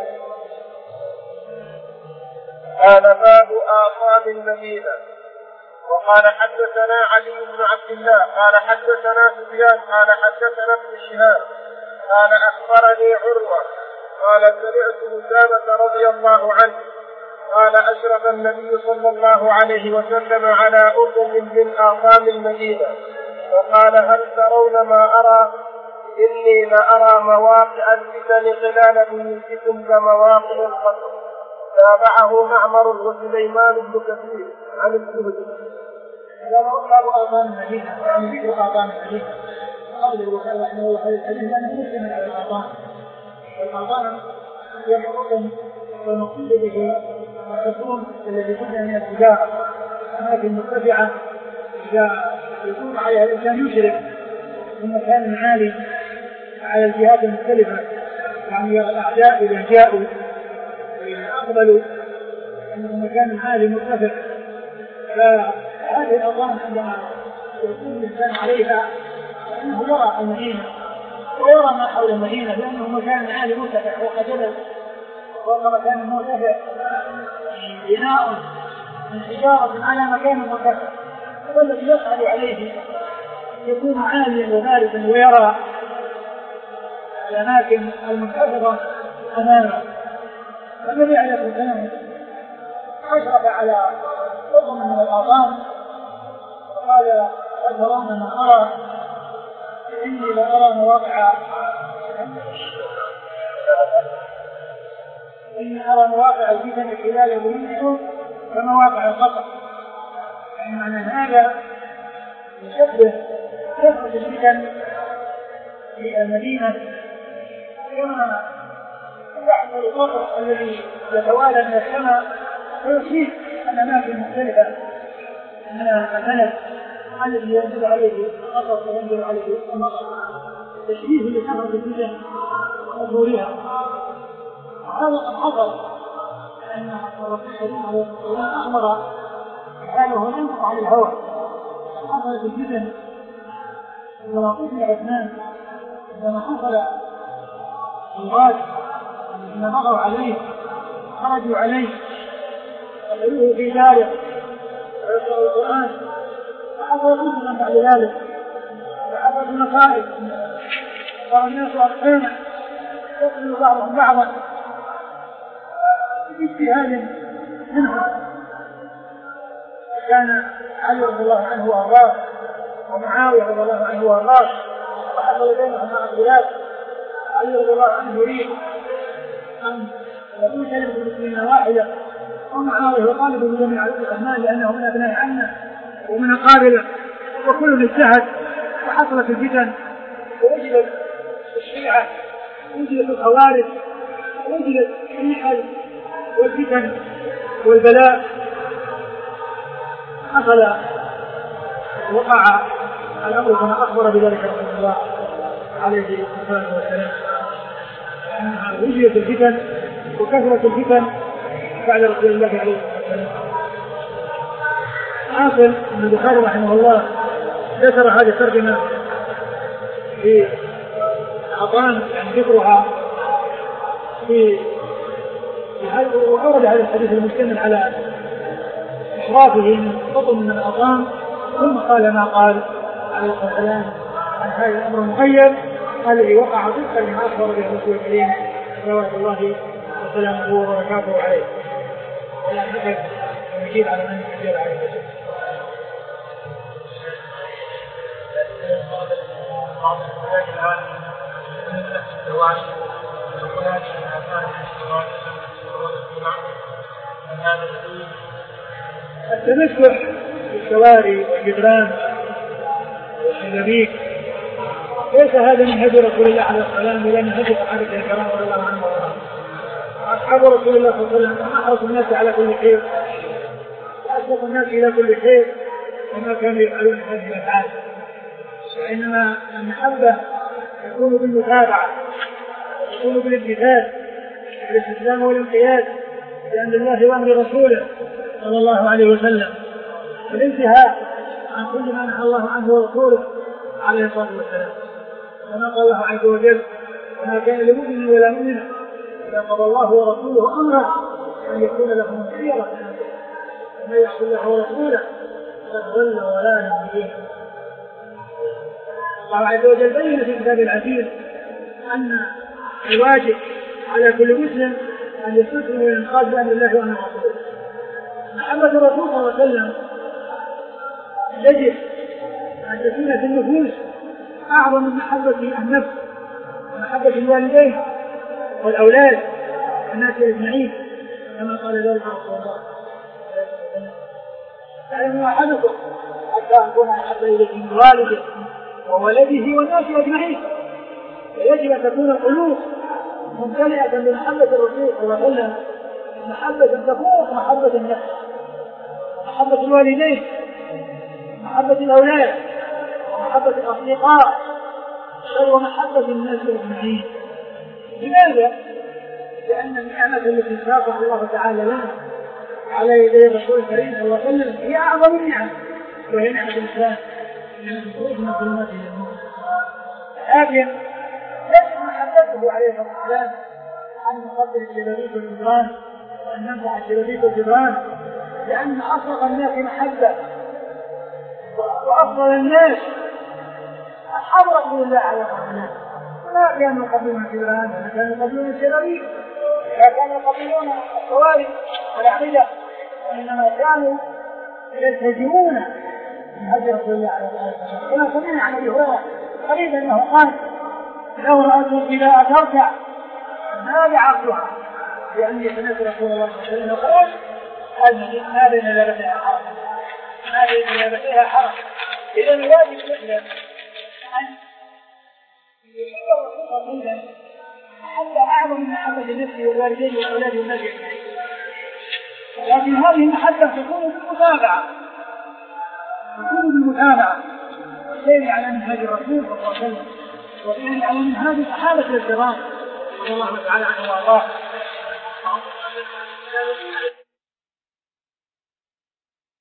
قال باب آثام المدينة. وقال حدثنا علي بن عبد الله قال حدثنا سفيان قال حدثنا ابن شهاب قال أخبرني عروة قال سمعت أسامة رضي الله عنه قال أشرف النبي صلى الله عليه وسلم على أرض من آثام المدينة وقال هل ترون ما أرى؟ إني لأرى مواقع الفتن خلال بيوتكم كمواقع القصر. تابعه معمر وسليمان بن كثير عن الزهري. هذا باب آثام المدينة، يعني ذكر آثام المدينة. قال البخاري رحمه الله في الحديث أنه مسلم على الآثام. والآثام هي الحكم والمقصود به الحصون الذي كنا من التجارة، أماكن مرتفعة إذا يكون عليها الإنسان يشرك من مكان عالي على الجهات المختلفة، يعني يرى الأعداء إذا جاءوا أقبلوا من مكان عالي مرتفع. فهذه الأرض عندما يكون الإنسان عليها فإنه يرى المدينة ويرى ما حول المدينة، لأنه مكان عالي مرتفع وقجل وهو مكان مرتفع بناء من حجارة على مكان مرتفع، والذي يصعد عليه يكون عاليا وباردا ويرى الأماكن المنخفضة أمامه. فالنبي عليه الصلاة والسلام أشرف على قطن من الآثام وقال قد ترون ما أرى؟ إني لأرى مواقع إني أرى مواقع الفتن خلال بيوتكم كمواقع القصر. يعني معنى هذا يشبه كثرة الفتن في المدينة كما يحصل القطر الذي يتوالى من السماء ويصيب الأماكن مختلفة من البلد الذي ينزل عليه القطر وينزل عليه المطر، تشبيه لكثرة الفتن وظهورها. هذا قد حصل أن الرسول الكريم عليه الصلاة والسلام أخبر حاله ينطق عن الهوى. حصلت الفتن عندما قتل عثمان، عندما حصل الغاز لما بغوا عليه خرجوا عليه وقالوه في ذلك ويقرأ القرآن، فحصل فتنة بعد ذلك وحصل مصائب صار الناس أرحاما يقتل بعضهم بعضا باجتهاد منهم. كان علي رضي الله عنه وارضاه ومعاوية رضي الله عنه وارضاه وحصل بينهم اختلاف. علي رضي الله عنه يريد أن يكون كلمة المسلمين واحدة، ومعاوية يطالب بجميع الأعمال لأنه من أبناء عمه ومن قابلة، وكل اجتهد وحصلت الفتن ووجدت الشيعة ووجدت الخوارج ووجدت المحل والفتن والبلاء. حصل وقع الأمر كما أخبر بذلك رسول الله عليه الصلاة والسلام، وجدت الفتن وكثرت الفتن بعد رسول الله عليه الصلاة والسلام. حاصل أن البخاري رحمه الله ذكر هذه الترجمة في أعطان يعني ذكرها في وأورد هذا الحديث المشتمل على إشرافه من قطن من الأطعام، ثم قال ما قال عليه الصلاة والسلام عن هذا الأمر المقيد الذي وقع طبقا لما أخبر به الرسول الكريم صلوات الله وسلامه وبركاته عليه. ولا نحب نجيب على من يجيب عليه الرسول. بعض الحاجات الآن من الزواج والولاد من آثار الزواج والاجتماع من هذا الدين. التمسح بالشوارع والجدران والشبابيك ليس هذا من هدي رسول الله عليه الصلاة والسلام، لأن هدي الصحابة الكرام رضي الله عنهم أصحاب رسول الله صلى الله عليه وسلم أحرص الناس على كل خير وأسبق الناس إلى كل خير وما كانوا يفعلون هذه الأفعال، وإنما المحبة تكون بالمتابعة وتكون بالامتثال بالاستسلام والانقياد لأمر الله وأمر رسوله صلى الله عليه وسلم، والانتهاء عن كل ما نهى الله عنه ورسوله عليه الصلاة والسلام. كما قال الله عز وجل: وما كان لمؤمن ولا مؤمنة إذا قضى الله ورسوله أمرا أن يكون لهم خيرة ومن يعص الله ورسوله فقد ضل ضلالا مبينا. الله عز وجل بين في كتاب العزيز أن الواجب على كل مسلم أن يستسلم وينقاد بأمر الله وأمر رسوله. محبة الرسول صلى الله عليه وسلم يجب أن تكون في النفوس أعظم من محبة النفس ومحبة الوالدين والأولاد والناس أجمعين، كما قال ذلك رسول الله. تعلم أحدكم حتى أكون أحب إليه من والده وولده والناس أجمعين، فيجب أن تكون القلوب ممتلئة بمحبة الرسول صلى الله عليه وسلم، محبة تفوق محبة النفس، محبة الوالدين، محبة الأولاد، ومحبة الأصدقاء، ومحبة الناس أجمعين. لماذا؟ لأن النعمة التي ساقها الله تعالى لنا على يدي الرسول الكريم صلى الله عليه وسلم هي أعظم النعم، وهي نعمة الإسلام من الخروج من ظلمات النور. لكن يجب محبته عليه الصلاة والسلام أن نقدر الشبابيك والجدران وأن نمدح الشبابيك والجدران، لأن أصدق الناس محبة وأفضل الناس أصحاب رسول الله عليه الصلاة والسلام. ولا كانوا يقبلون الجدران ولا كانوا يقبلون الشبابيك ولا كانوا يقبلون الصواري والأعمدة، وإنما كانوا يلتزمون من هدي رسول الله عليه الصلاة والسلام. كما سمعنا عن أبي هريرة قريبا أنه قال: لو رأته إذا تركع ما بعقلها، لأن يتناسى رسول الله صلى الله عليه وسلم يقول: ما بين لابتها حرج، ما بين لابتها حرج. إذا الواجب جدا أن يحب الرسول قليلا حتى أعظم من محبة النفس والوالدين والأولاد والناس أجمعين، لكن هذه المحبة تكون بالمتابعة، تكون بالمتابعة والسير على منهاج الرسول صلى الله عليه وسلم، والسير على منهاج الصحابة الكرام رضي الله تعالى عنهم وأرضاهم.